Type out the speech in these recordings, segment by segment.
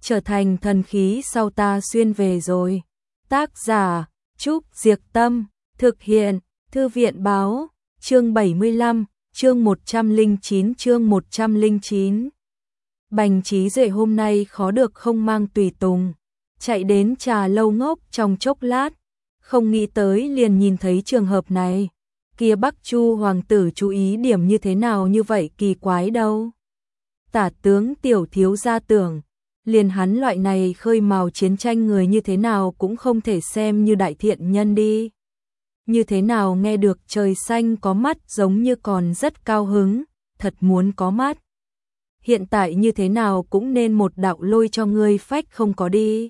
trở thành thần khí sau ta xuyên về rồi. Tác giả Trúc Diệc Tâm, thực hiện Thư viện Báo, chương 75, chương 109. Bành Trí Duệ hôm nay khó được không mang tùy tùng, chạy đến trà lâu ngốc trong chốc lát, không nghĩ tới liền nhìn thấy trường hợp này. Kia Bắc Chu hoàng tử chú ý điểm như thế nào như vậy kỳ quái đâu. Tả tướng tiểu thiếu gia tưởng, liền hắn loại này khơi mào chiến tranh người như thế nào cũng không thể xem như đại thiện nhân đi. Như thế nào nghe được trời xanh có mắt giống như còn rất cao hứng, thật muốn có mắt. Hiện tại như thế nào cũng nên một đạo lôi cho ngươi phách không có đi.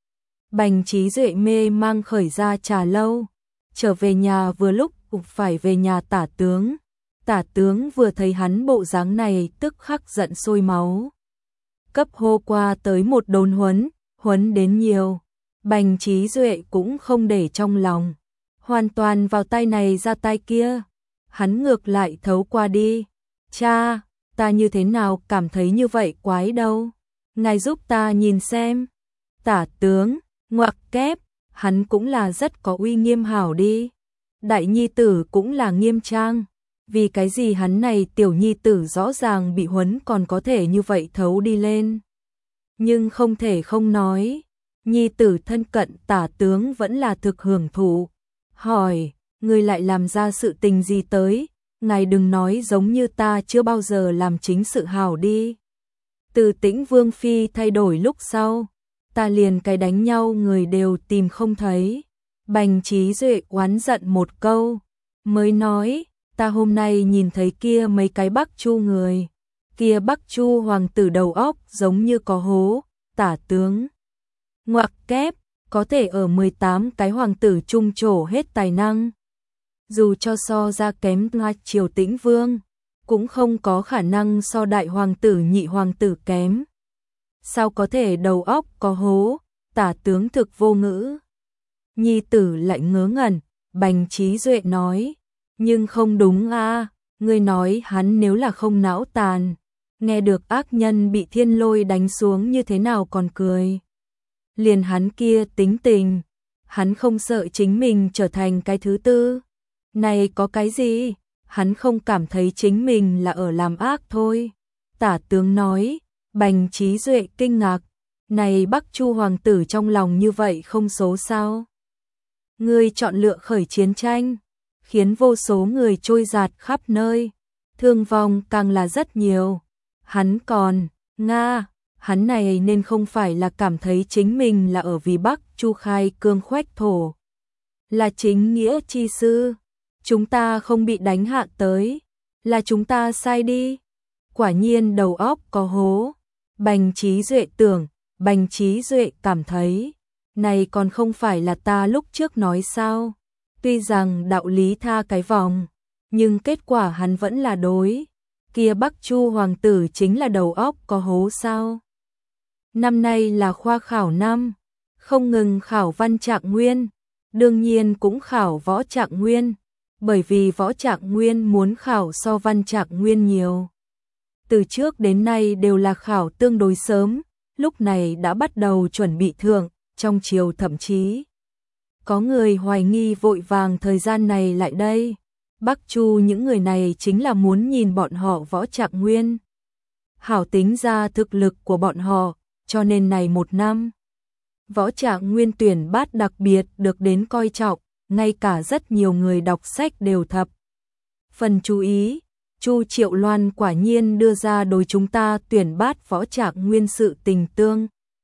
Bành Trí Duệ mê mang khởi ra trà lâu, trở về nhà vừa lúc cũng phải về nhà tả tướng. Tả tướng vừa thấy hắn bộ dáng này tức khắc giận sôi máu. Cấp hô qua tới một đồn huấn đến nhiều. Bành Trí Duệ cũng không để trong lòng, hoàn toàn vào tay này ra tay kia. Hắn ngược lại thấu qua đi. Cha, ta như thế nào cảm thấy như vậy quái đâu. Ngài giúp ta nhìn xem. Tả tướng, ngoặc kép, hắn cũng là rất có uy nghiêm hảo đi. Đại nhi tử cũng là nghiêm trang. Vì cái gì hắn này tiểu nhi tử rõ ràng bị huấn còn có thể như vậy thấu đi lên. Nhưng không thể không nói, nhi tử thân cận tả tướng vẫn là thực hưởng thụ. Hỏi, ngươi lại làm ra sự tình gì tới, ngài đừng nói giống như ta chưa bao giờ làm chính sự hảo đi. Từ Tĩnh Vương Phi thay đổi lúc sau, ta liền cái đánh nhau người đều tìm không thấy. Bành Trí Duệ oán giận một câu, mới nói, ta hôm nay nhìn thấy kia mấy cái Bắc Chu người, kia Bắc Chu hoàng tử đầu óc giống như có hố. Tả tướng, ngoặc kép, có thể ở 18 cái hoàng tử trung trổ hết tài năng. Dù cho so ra kém Triều Tĩnh Vương, cũng không có khả năng so đại hoàng tử nhị hoàng tử kém. Sao có thể đầu óc có hố, tả tướng thực vô ngữ. Nhi tử lại ngớ ngẩn, Bành Trí Duệ nói, nhưng không đúng a, ngươi nói hắn nếu là không não tàn, nghe được ác nhân bị thiên lôi đánh xuống như thế nào còn cười. Liền hắn kia tính tình, hắn không sợ chính mình trở thành cái thứ tư. Này có cái gì, hắn không cảm thấy chính mình là ở làm ác thôi. Tả tướng nói, Bành Trí Duệ kinh ngạc, này Bắc Chu hoàng tử trong lòng như vậy không số sao. Ngươi chọn lựa khởi chiến tranh, khiến vô số người trôi dạt khắp nơi, thương vong càng là rất nhiều. Hắn còn, hắn này nên không phải là cảm thấy chính mình là ở vì Bắc Chu khai cương khoách thổ. Là chính nghĩa chi sư, chúng ta không bị đánh hạ tới, là chúng ta sai đi. Quả nhiên đầu óc có hố. Bành Trí Duệ tưởng, Bành Trí Duệ cảm thấy, này còn không phải là ta lúc trước nói sao. Tuy rằng đạo lý tha cái vòng, nhưng kết quả hắn vẫn là đối. Kia Bắc Chu hoàng tử chính là đầu óc có hố sao. Năm nay là khoa khảo năm, không ngừng khảo văn trạng nguyên, đương nhiên cũng khảo võ trạng nguyên, bởi vì võ trạng nguyên muốn khảo so văn trạng nguyên nhiều. Từ trước đến nay đều là khảo tương đối sớm, lúc này đã bắt đầu chuẩn bị thượng, trong triều thậm chí có người hoài nghi vội vàng thời gian này lại đây. Bắc Chu những người này chính là muốn nhìn bọn họ võ trạng nguyên. Hảo tính ra thực lực của bọn họ, cho nên này một năm. Võ trạng nguyên tuyển bát đặc biệt được đến coi trọng, ngay cả rất nhiều người đọc sách đều thập phần chú ý. Chu Triệu Loan quả nhiên đưa ra đối chúng ta tuyển bát võ trạng nguyên sự tình tương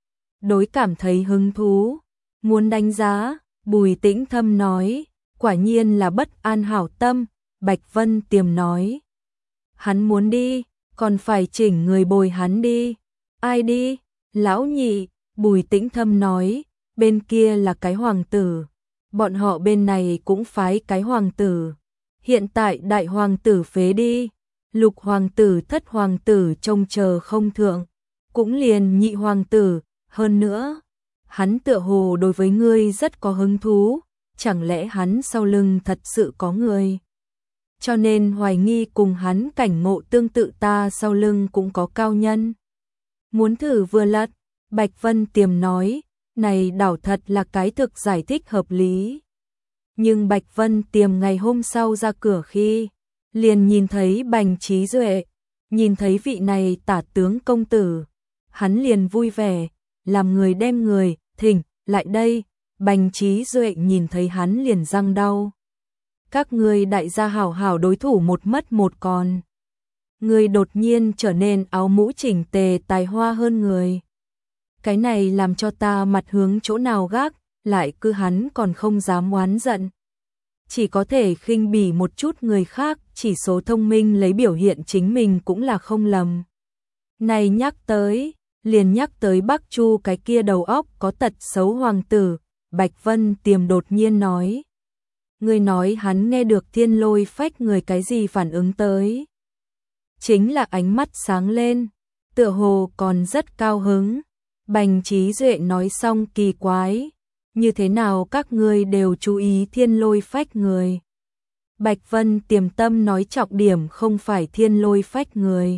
đối cảm thấy hứng thú, muốn đánh giá. Bùi Tĩnh Thâm nói, quả nhiên là bất an hảo tâm. Bạch Vân Tiềm nói, hắn muốn đi, còn phải chỉnh người bồi hắn đi. Ai đi? Lão nhị. Bùi Tĩnh Thâm nói, bên kia là cái hoàng tử, bọn họ bên này cũng phái cái hoàng tử. Hiện tại đại hoàng tử phế đi, lục hoàng tử thất hoàng tử trông chờ không thượng, cũng liền nhị hoàng tử. Hơn nữa, hắn tựa hồ đối với ngươi rất có hứng thú, chẳng lẽ hắn sau lưng thật sự có người? Cho nên hoài nghi cùng hắn cảnh ngộ tương tự ta sau lưng cũng có cao nhân. Muốn thử vừa lật, Bạch Vân Tiềm nói, này đảo thật là cái thực giải thích hợp lý. Nhưng Bạch Vân Tiềm ngày hôm sau ra cửa khi, liền nhìn thấy Bành Trí Duệ, nhìn thấy vị này tả tướng công tử. Hắn liền vui vẻ, làm người đem người, thỉnh, lại đây. Bành Trí Duệ nhìn thấy hắn liền răng đau. Các ngươi đại gia hảo hảo đối thủ một mất một còn. Người đột nhiên trở nên áo mũ chỉnh tề tài hoa hơn người. Cái này làm cho ta mặt hướng chỗ nào gác, lại cứ hắn còn không dám oán giận. Chỉ có thể khinh bỉ một chút người khác, chỉ số thông minh lấy biểu hiện chính mình cũng là không lầm. Này nhắc tới, liền nhắc tới Bắc Chu cái kia đầu óc có tật xấu hoàng tử, Bạch Vân Tiềm đột nhiên nói. Người nói hắn nghe được Thiên Lôi Phách người cái gì phản ứng tới. Chính là ánh mắt sáng lên, tựa hồ còn rất cao hứng. Bành Trí Duệ nói xong kỳ quái, như thế nào các ngươi đều chú ý Thiên Lôi Phách người. Bạch Vân Tiềm tâm nói trọng điểm không phải Thiên Lôi Phách người,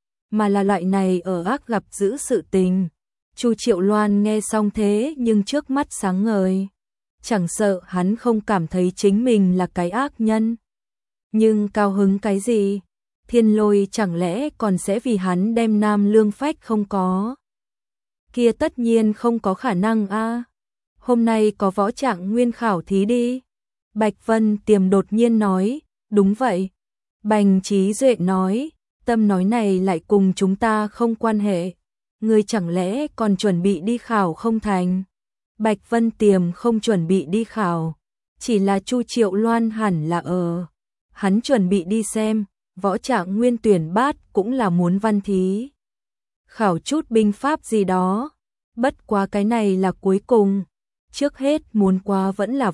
mà là loại này ở ác gặp dữ sự tình. Chu Triệu Loan nghe xong thế nhưng trước mắt sáng ngời, chẳng sợ hắn không cảm thấy chính mình là cái ác nhân. Nhưng cao hứng cái gì? Thiên Lôi chẳng lẽ còn sẽ vì hắn đem Nam Lương Phách không có? Kia tất nhiên không có khả năng a. Hôm nay có võ trạng nguyên khảo thí đi. Bạch Vân Tiềm đột nhiên nói, đúng vậy. Bành Trí Duệ nói, tâm nói này lại cùng chúng ta không quan hệ. Ngươi chẳng lẽ còn chuẩn bị đi khảo không thành? Bạch Vân Tiềm không chuẩn bị đi khảo, chỉ là Chu Triệu Loan hẳn là hắn chuẩn bị đi xem, võ trạng nguyên tuyển bát cũng là muốn văn thí. Khảo chút binh pháp gì đó, bất quá cái này là cuối cùng. Trước hết muốn qua vẫn là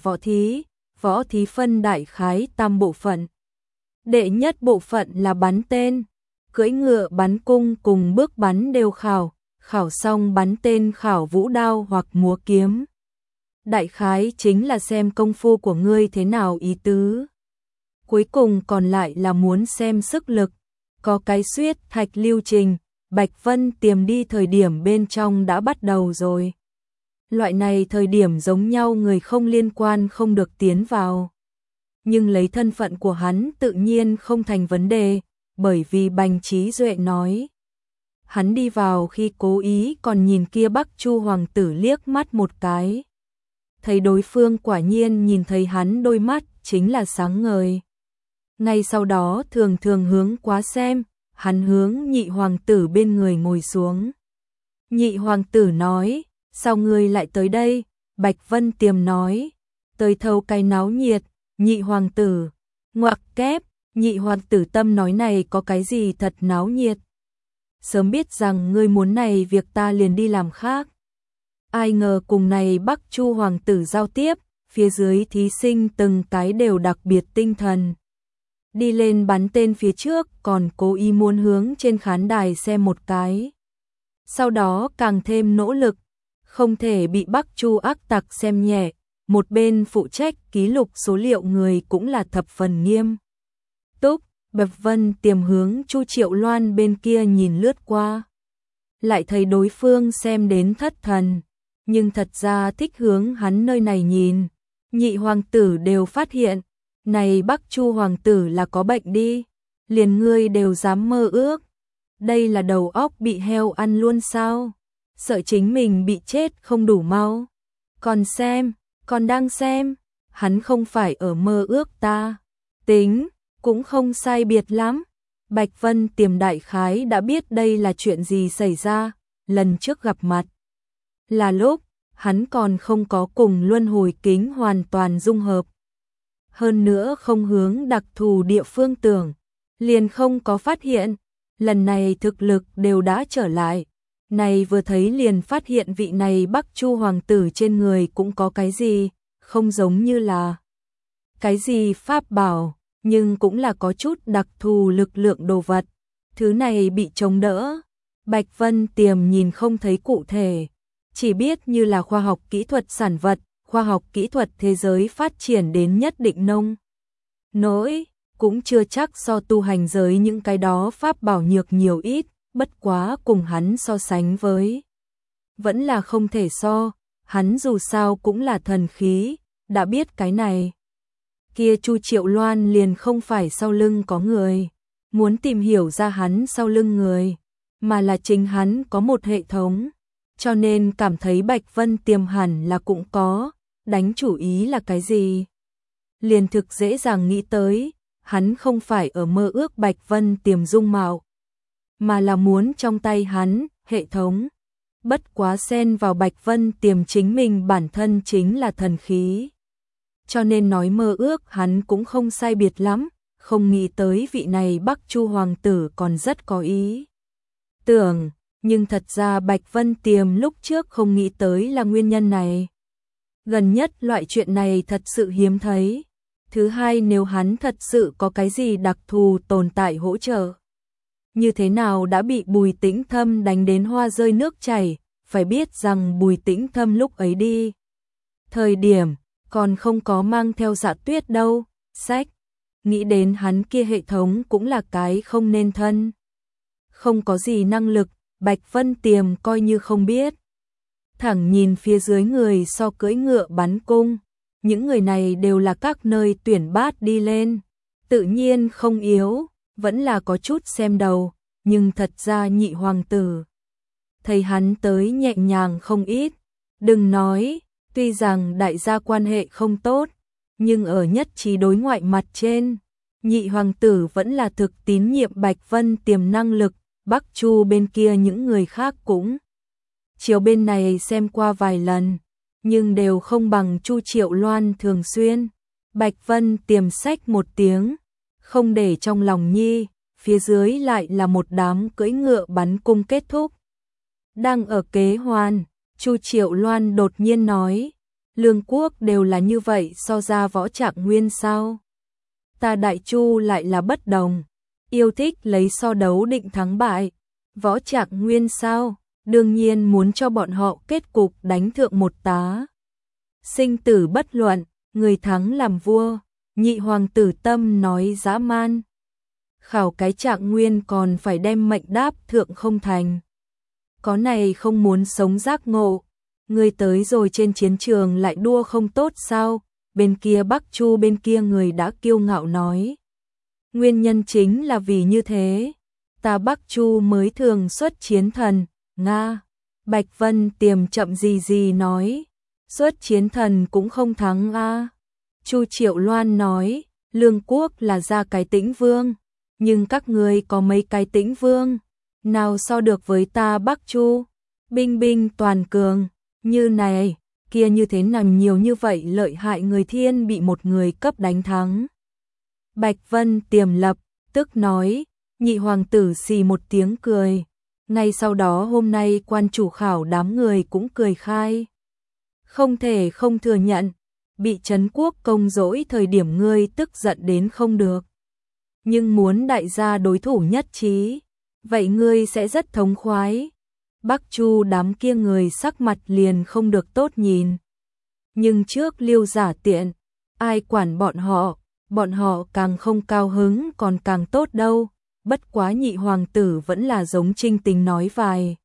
võ thí phân đại khái tam bộ phận. Đệ nhất bộ phận là bắn tên, cưỡi ngựa bắn cung cùng bước bắn đều khảo xong bắn tên khảo vũ đao hoặc múa kiếm. Đại khái chính là xem công phu của ngươi thế nào ý tứ. Cuối cùng còn lại là muốn xem sức lực, có cái suyết thạch lưu trình, Bạch Vân Tiềm đi thời điểm bên trong đã bắt đầu rồi. Loại này thời điểm giống nhau người không liên quan không được tiến vào. Nhưng lấy thân phận của hắn tự nhiên không thành vấn đề, bởi vì Bành Trí Duệ nói. Hắn đi vào khi cố ý còn nhìn kia Bắc Chu hoàng tử liếc mắt một cái. Thấy đối phương quả nhiên nhìn thấy hắn đôi mắt chính là sáng ngời. Ngay sau đó thường hướng quá xem, hắn hướng nhị hoàng tử bên người ngồi xuống. Nhị hoàng tử nói, sao ngươi lại tới đây? Bạch Vân Tiềm nói, tới thâu cái náo nhiệt. Nhị hoàng tử, ngoặc kép, nhị hoàng tử tâm nói này có cái gì thật náo nhiệt. Sớm biết rằng ngươi muốn này việc ta liền đi làm khác. Ai ngờ cùng này Bắc Chu hoàng tử giao tiếp, phía dưới thí sinh từng cái đều đặc biệt tinh thần. Đi lên bắn tên phía trước còn cố ý muốn hướng trên khán đài xem một cái. Sau đó càng thêm nỗ lực, không thể bị Bắc Chu ác tặc xem nhẹ. Một bên phụ trách ký lục số liệu người cũng là thập phần nghiêm túc. Bạch Vân Tiềm hướng Chu Triệu Loan bên kia nhìn lướt qua, lại thấy đối phương xem đến thất thần, nhưng thật ra thích hướng hắn nơi này nhìn. Nhị hoàng tử đều phát hiện, này Bắc Chu hoàng tử là có bệnh đi, liền ngươi đều dám mơ ước. Đây là đầu óc bị heo ăn luôn sao? Sợ chính mình bị chết không đủ mau. Còn đang xem, hắn không phải ở mơ ước ta. Tính, cũng không sai biệt lắm. Bạch Vân Tiềm đại khái đã biết đây là chuyện gì xảy ra. Lần trước gặp mặt là lúc hắn còn không có cùng luân hồi kính hoàn toàn dung hợp. Hơn nữa không hướng đặc thù địa phương tưởng, liền không có phát hiện. Lần này thực lực đều đã trở lại. Này vừa thấy liền phát hiện vị này Bắc Chu hoàng tử trên người cũng có cái gì, không giống như là cái gì pháp bảo, nhưng cũng là có chút đặc thù lực lượng đồ vật. Thứ này bị chống đỡ. Bạch Vân Tiềm nhìn không thấy cụ thể, chỉ biết như là khoa học kỹ thuật sản vật, khoa học kỹ thuật thế giới phát triển đến nhất định nông nỗi, cũng chưa chắc so tu hành giới những cái đó pháp bảo nhược nhiều ít. Bất quá cùng hắn so sánh với vẫn là không thể so, hắn dù sao cũng là thần khí, đã biết cái này. Kia Chu Triệu Loan liền không phải sau lưng có người, muốn tìm hiểu ra hắn sau lưng người, mà là chính hắn có một hệ thống, cho nên cảm thấy Bạch Vân Tiềm hẳn là cũng có, đánh chủ ý là cái gì. Liền thực dễ dàng nghĩ tới, hắn không phải ở mơ ước Bạch Vân Tiềm dung mạo, mà là muốn trong tay hắn, hệ thống. Bất quá xen vào Bạch Vân Tiềm chính mình bản thân chính là thần khí. Cho nên nói mơ ước hắn cũng không sai biệt lắm, không nghĩ tới vị này Bắc Chu hoàng tử còn rất có ý tưởng, nhưng thật ra Bạch Vân Tiềm lúc trước không nghĩ tới là nguyên nhân này. Gần nhất loại chuyện này thật sự hiếm thấy. Thứ hai, nếu hắn thật sự có cái gì đặc thù tồn tại hỗ trợ, như thế nào đã bị Bùi Tĩnh Thâm đánh đến hoa rơi nước chảy, phải biết rằng Bùi Tĩnh Thâm lúc ấy đi thời điểm còn không có mang theo Dạ Tuyết đâu. Sách, nghĩ đến hắn kia hệ thống cũng là cái không nên thân, không có gì năng lực, Bạch Vân Tiềm coi như không biết. Thẳng nhìn phía dưới người so cưỡi ngựa bắn cung, những người này đều là các nơi tuyển bát đi lên, tự nhiên không yếu, vẫn là có chút xem đầu, nhưng thật ra nhị hoàng tử thấy hắn tới nhẹ nhàng không ít. Đừng nói, tuy rằng đại gia quan hệ không tốt, nhưng ở nhất trí đối ngoại mặt trên, nhị hoàng tử vẫn là thực tín nhiệm Bạch Vân Tiềm năng lực. Bắc Chu bên kia những người khác cũng chiều bên này xem qua vài lần, nhưng đều không bằng Chu Triệu Loan thường xuyên. Bạch Vân Tiềm sách một tiếng, không để trong lòng nhi, phía dưới lại là một đám cưỡi ngựa bắn cung kết thúc. Đang ở kế hoan, Chu Triệu Loan đột nhiên nói, Lương Quốc đều là như vậy so ra Võ Trạng Nguyên sao? Ta Đại Chu lại là bất đồng, yêu thích lấy so đấu định thắng bại. Võ Trạng Nguyên sao? Đương nhiên muốn cho bọn họ kết cục đánh thượng một tá. Sinh tử bất luận, người thắng làm vua. Nhị hoàng tử Tâm nói dã man. Khảo cái Trạng Nguyên còn phải đem mệnh đáp thượng không thành. Có này không muốn sống giác ngộ. Người tới rồi trên chiến trường lại đua không tốt sao? Bên kia Bắc Chu bên kia người đã kiêu ngạo nói. Nguyên nhân chính là vì như thế, ta Bắc Chu mới thường xuất chiến thần. Nga, Bạch Vân Tiềm chậm gì nói, xuất chiến thần cũng không thắng a. Chu Triệu Loan nói, Lương Quốc là ra cái Tĩnh Vương, nhưng các ngươi có mấy cái Tĩnh Vương, nào so được với ta Bắc Chu, binh binh toàn cường, như này, kia như thế nào nhiều như vậy lợi hại người thiên bị một người cấp đánh thắng. Bạch Vân Tiềm lập tức nói, nhị hoàng tử xì một tiếng cười. Ngay sau đó hôm nay quan chủ khảo đám người cũng cười khai. Không thể không thừa nhận, bị Trấn Quốc công dỗi thời điểm ngươi tức giận đến không được. Nhưng muốn đại gia đối thủ nhất trí, vậy ngươi sẽ rất thống khoái. Bắc Chu đám kia người sắc mặt liền không được tốt nhìn. Nhưng trước Liêu Giả Tiện, ai quản bọn họ càng không cao hứng còn càng tốt đâu. Bất quá nhị hoàng tử vẫn là giống Trinh Tình nói vài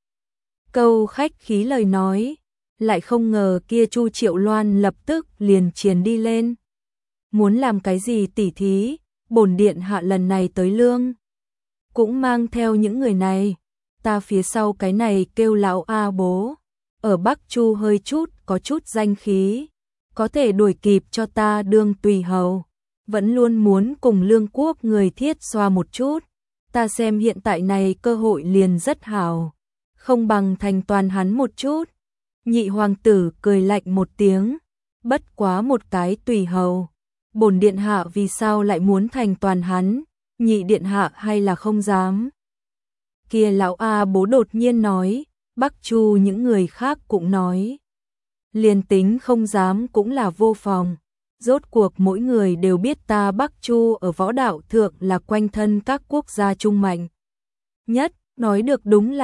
câu khách khí lời nói, lại không ngờ kia Chu Triệu Loan lập tức liền triền đi lên. Muốn làm cái gì tỉ thí, bổn điện hạ lần này tới lương, cũng mang theo những người này, ta phía sau cái này kêu lão A bố, ở Bắc Chu hơi chút có chút danh khí, có thể đuổi kịp cho ta đương tùy hầu, vẫn luôn muốn cùng Lương Quốc người thiết xoa một chút. Ta xem hiện tại này cơ hội liền rất hảo, không bằng thành toàn hắn một chút. Nhị hoàng tử cười lạnh một tiếng, bất quá một cái tùy hầu. Bổn điện hạ vì sao lại muốn thành toàn hắn, nhị điện hạ hay là không dám. Kia lão A bố đột nhiên nói, Bắc Chu những người khác cũng nói. Liền tính không dám cũng là vô phòng. Rốt cuộc mỗi người đều biết ta Bắc Chu ở võ đạo thượng là quanh thân các quốc gia trung mạnh nhất, nói được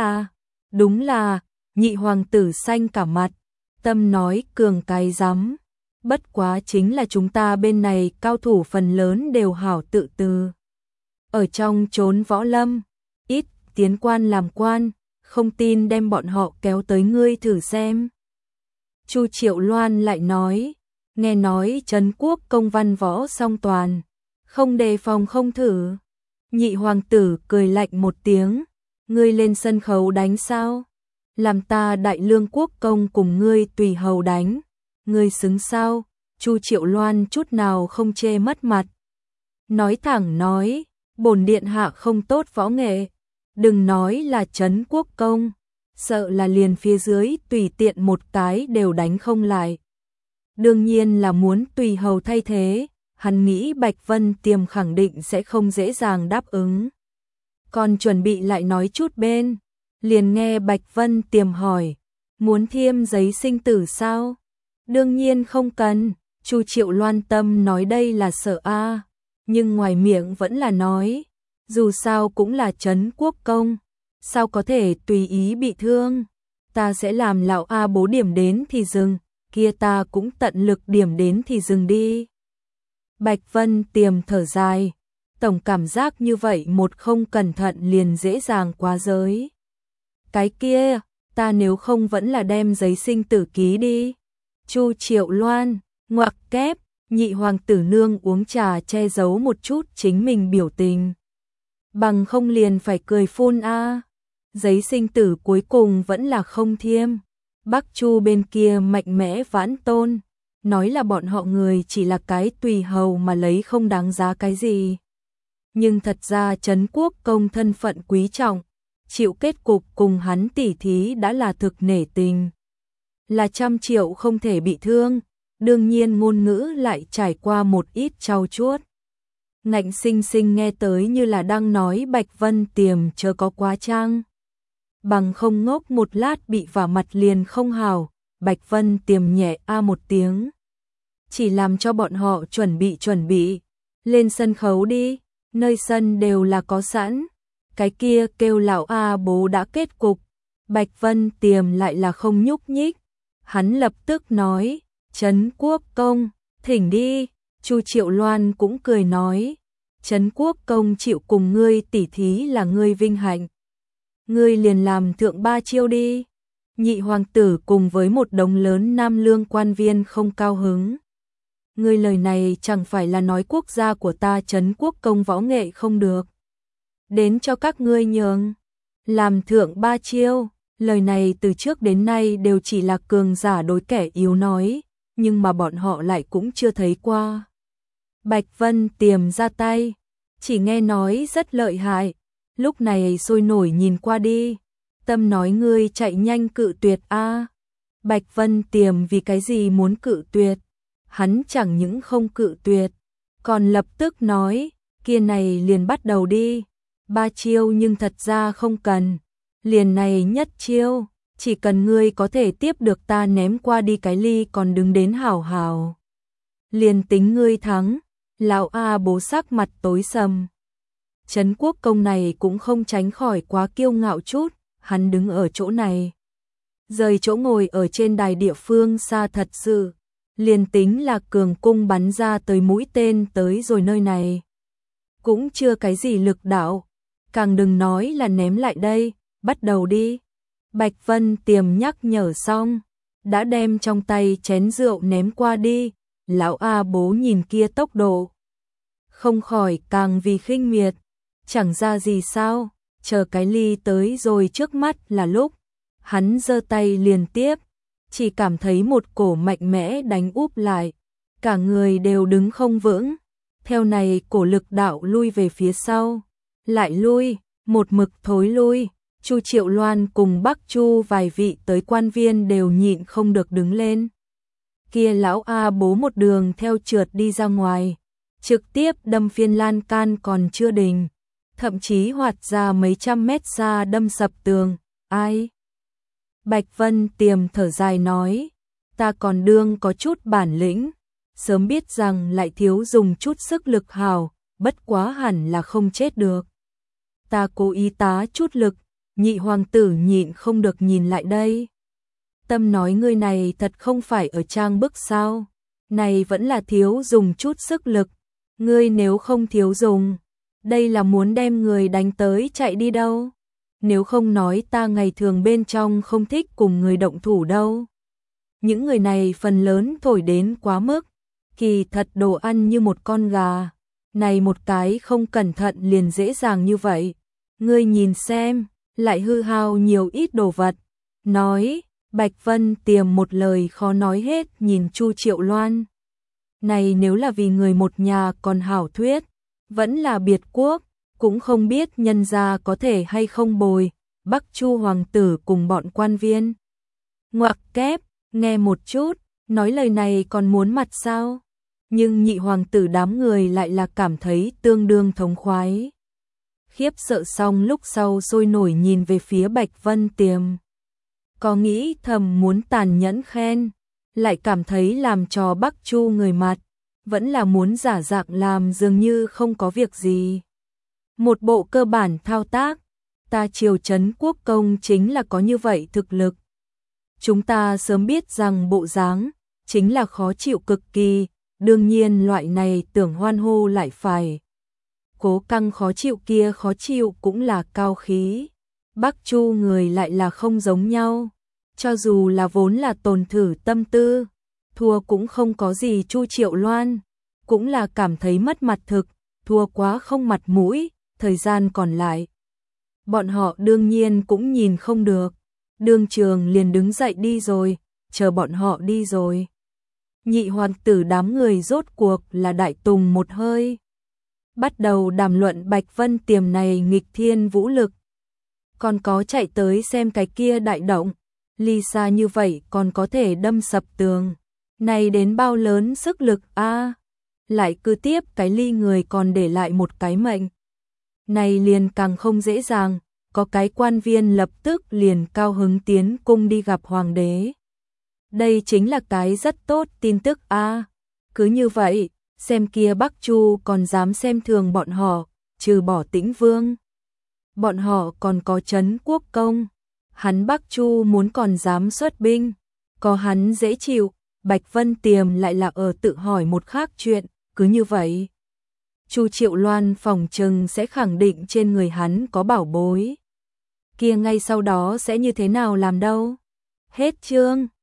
đúng là, nhị hoàng tử xanh cả mặt, Tâm nói cường cái rắm, bất quá chính là chúng ta bên này cao thủ phần lớn đều hảo tự từ. Ở trong chốn võ lâm, ít tiến quan làm quan, không tin đem bọn họ kéo tới ngươi thử xem. Chu Triệu Loan lại nói, nghe nói Trấn Quốc công văn võ song toàn, không đề phòng không thử. Nhị hoàng tử cười lạnh một tiếng, ngươi lên sân khấu đánh sao? Làm ta Đại Lương quốc công cùng ngươi tùy hầu đánh, ngươi xứng sao? Chu Triệu Loan chút nào không chê mất mặt. Nói thẳng nói, bổn điện hạ không tốt võ nghệ, đừng nói là Trấn Quốc công, sợ là liền phía dưới tùy tiện một cái đều đánh không lại. Đương nhiên là muốn tùy hầu thay thế, hắn nghĩ Bạch Vân Tiềm khẳng định sẽ không dễ dàng đáp ứng. Còn chuẩn bị lại nói chút bên, liền nghe Bạch Vân Tiềm hỏi, muốn thêm giấy sinh tử sao? Đương nhiên không cần, Chu Triệu Loan tâm nói đây là sợ a, nhưng ngoài miệng vẫn là nói, dù sao cũng là Trấn Quốc công, sao có thể tùy ý bị thương, ta sẽ làm lão A bố điểm đến thì dừng, kia ta cũng tận lực điểm đến thì dừng đi. Bạch Vân Tiềm thở dài, tổng cảm giác như vậy một không cẩn thận liền dễ dàng quá giới. Cái kia, ta nếu không vẫn là đem giấy sinh tử ký đi. Chu Triệu Loan, ngoặc kép, nhị hoàng tử nương uống trà che giấu một chút chính mình biểu tình. Bằng không liền phải cười phun a. Giấy sinh tử cuối cùng vẫn là không thiêm. Bắc Chu bên kia mạnh mẽ vãn tôn, nói là bọn họ người chỉ là cái tùy hầu mà lấy không đáng giá cái gì. Nhưng thật ra Trấn Quốc công thân phận quý trọng, chịu kết cục cùng hắn tỉ thí đã là thực nể tình. Là 100 triệu không thể bị thương, đương nhiên ngôn ngữ lại trải qua một ít trau chuốt. Ngạnh sinh sinh nghe tới như là đang nói Bạch Vân Tiềm chớ có quá trang. Bằng không ngốc một lát bị vả mặt liền không hào, Bạch Vân Tiềm nhẹ a một tiếng. Chỉ làm cho bọn họ chuẩn bị, lên sân khấu đi, nơi sân đều là có sẵn. Cái kia kêu lão A bố đã kết cục, Bạch Vân Tiềm lại là không nhúc nhích. Hắn lập tức nói, Trấn Quốc công, thỉnh đi. Chu Triệu Loan cũng cười nói, Trấn Quốc công chịu cùng ngươi tỉ thí là ngươi vinh hạnh. Ngươi liền làm thượng 3 chiêu đi. Nhị hoàng tử cùng với một đống lớn nam lương quan viên không cao hứng. Ngươi lời này chẳng phải là nói quốc gia của ta Trấn Quốc công võ nghệ không được. Đến cho các ngươi nhường. Làm thượng 3 chiêu. Lời này từ trước đến nay đều chỉ là cường giả đối kẻ yếu nói, nhưng mà bọn họ lại cũng chưa thấy qua. Bạch Vân Tiềm ra tay, chỉ nghe nói rất lợi hại, lúc này sôi nổi nhìn qua đi, tâm nói ngươi chạy nhanh cự tuyệt a. Bạch Vân Tiềm vì cái gì muốn cự tuyệt? Hắn chẳng những không cự tuyệt, còn lập tức nói, kia này liền bắt đầu đi. 3 chiêu nhưng thật ra không cần. Liền này nhất chiêu, chỉ cần ngươi có thể tiếp được ta ném qua đi cái ly còn đứng đến hảo hảo. Liền tính ngươi thắng, lão A bố sắc mặt tối sầm. Trấn Quốc công này cũng không tránh khỏi quá kiêu ngạo chút, hắn đứng ở chỗ này. Rời chỗ ngồi ở trên đài địa phương xa thật sự, liền tính là cường cung bắn ra tới mũi tên tới rồi nơi này. Cũng chưa cái gì lực đạo, càng đừng nói là ném lại đây. Bắt đầu đi. Bạch Vân Tiềm nhắc nhở xong, đã đem trong tay chén rượu ném qua đi. Lão A bố nhìn kia tốc độ, không khỏi càng vì khinh miệt. Chẳng ra gì sao, chờ cái ly tới rồi trước mắt là lúc hắn giơ tay liền tiếp, chỉ cảm thấy một cổ mạnh mẽ đánh úp lại, cả người đều đứng không vững. Theo này cổ lực đạo lui về phía sau, lại lui, một mực thối lui. Chu Triệu Loan cùng Bắc Chu vài vị tới quan viên đều nhịn không được đứng lên. Kia lão A bố một đường theo trượt đi ra ngoài, trực tiếp đâm phiên lan can còn chưa đình, thậm chí hoạt ra mấy trăm mét xa đâm sập tường. Ai? Bạch Vân Tiềm thở dài nói, ta còn đương có chút bản lĩnh, sớm biết rằng lại thiếu dùng chút sức lực hào, bất quá hẳn là không chết được. Ta cố ý tá chút lực. Nhị hoàng tử nhịn không được nhìn lại đây. Tâm nói ngươi này thật không phải ở trang bức sao. Này vẫn là thiếu dùng chút sức lực. Ngươi nếu không thiếu dùng, đây là muốn đem người đánh tới chạy đi đâu. nếu không nói ta ngày thường bên trong không thích cùng người động thủ đâu. Những người này phần lớn thổi đến quá mức, kỳ thật đồ ăn như một con gà, này một cái không cẩn thận liền dễ dàng như vậy. Ngươi nhìn xem, lại hư hao nhiều ít đồ vật. Nói, Bạch Vân Tiềm một lời khó nói hết nhìn Chu Triệu Loan. Này nếu là vì người một nhà còn hảo thuyết, vẫn là biệt quốc, cũng không biết nhân gia có thể hay không bồi, Bắc Chu hoàng tử cùng bọn quan viên. Ngoặc kép, nghe một chút, nói lời này còn muốn mặt sao? Nhưng nhị hoàng tử đám người lại là cảm thấy tương đương thống khoái. Khiếp sợ xong lúc sau sôi nổi nhìn về phía Bạch Vân Tiềm. Có nghĩ thầm muốn tàn nhẫn khen, lại cảm thấy làm trò Bắc Chu người mặt, vẫn là muốn giả dạng làm dường như không có việc gì. Một bộ cơ bản thao tác, ta triều trấn quốc công chính là có như vậy thực lực. Chúng ta sớm biết rằng bộ dáng chính là khó chịu cực kỳ, đương nhiên loại này tưởng hoan hô lại phải. Cố căng khó chịu kia khó chịu cũng là cao khí. Bắc Chu người lại là không giống nhau, cho dù là vốn là tồn thử tâm tư, thua cũng không có gì. Chu Triệu Loan cũng là cảm thấy mất mặt thực, thua quá không mặt mũi, thời gian còn lại. Bọn họ đương nhiên cũng nhìn không được, đương trường liền đứng dậy đi rồi, chờ bọn họ đi rồi. Nhị hoàng tử đám người rốt cuộc là đại tùng một hơi. Bắt đầu đàm luận Bạch Vân Tiềm này nghịch thiên vũ lực. Còn có chạy tới xem cái kia đại động, ly xa như vậy còn có thể đâm sập tường. Này đến bao lớn sức lực a, lại cứ tiếp cái ly người còn để lại một cái mệnh. Này liền càng không dễ dàng, có cái quan viên lập tức liền cao hứng tiến cung đi gặp hoàng đế. Đây chính là cái rất tốt tin tức a. Cứ như vậy, xem kia Bắc Chu còn dám xem thường bọn họ, trừ bỏ Tĩnh Vương. Bọn họ còn có trấn quốc công, hắn Bắc Chu muốn còn dám xuất binh, có hắn dễ chịu. Bạch Vân Tiềm lại là ở tự hỏi một khác chuyện, cứ như vậy. Chu Triệu Loan phòng trừng sẽ khẳng định trên người hắn có bảo bối. Kia ngay sau đó sẽ như thế nào làm đâu? Hết chương.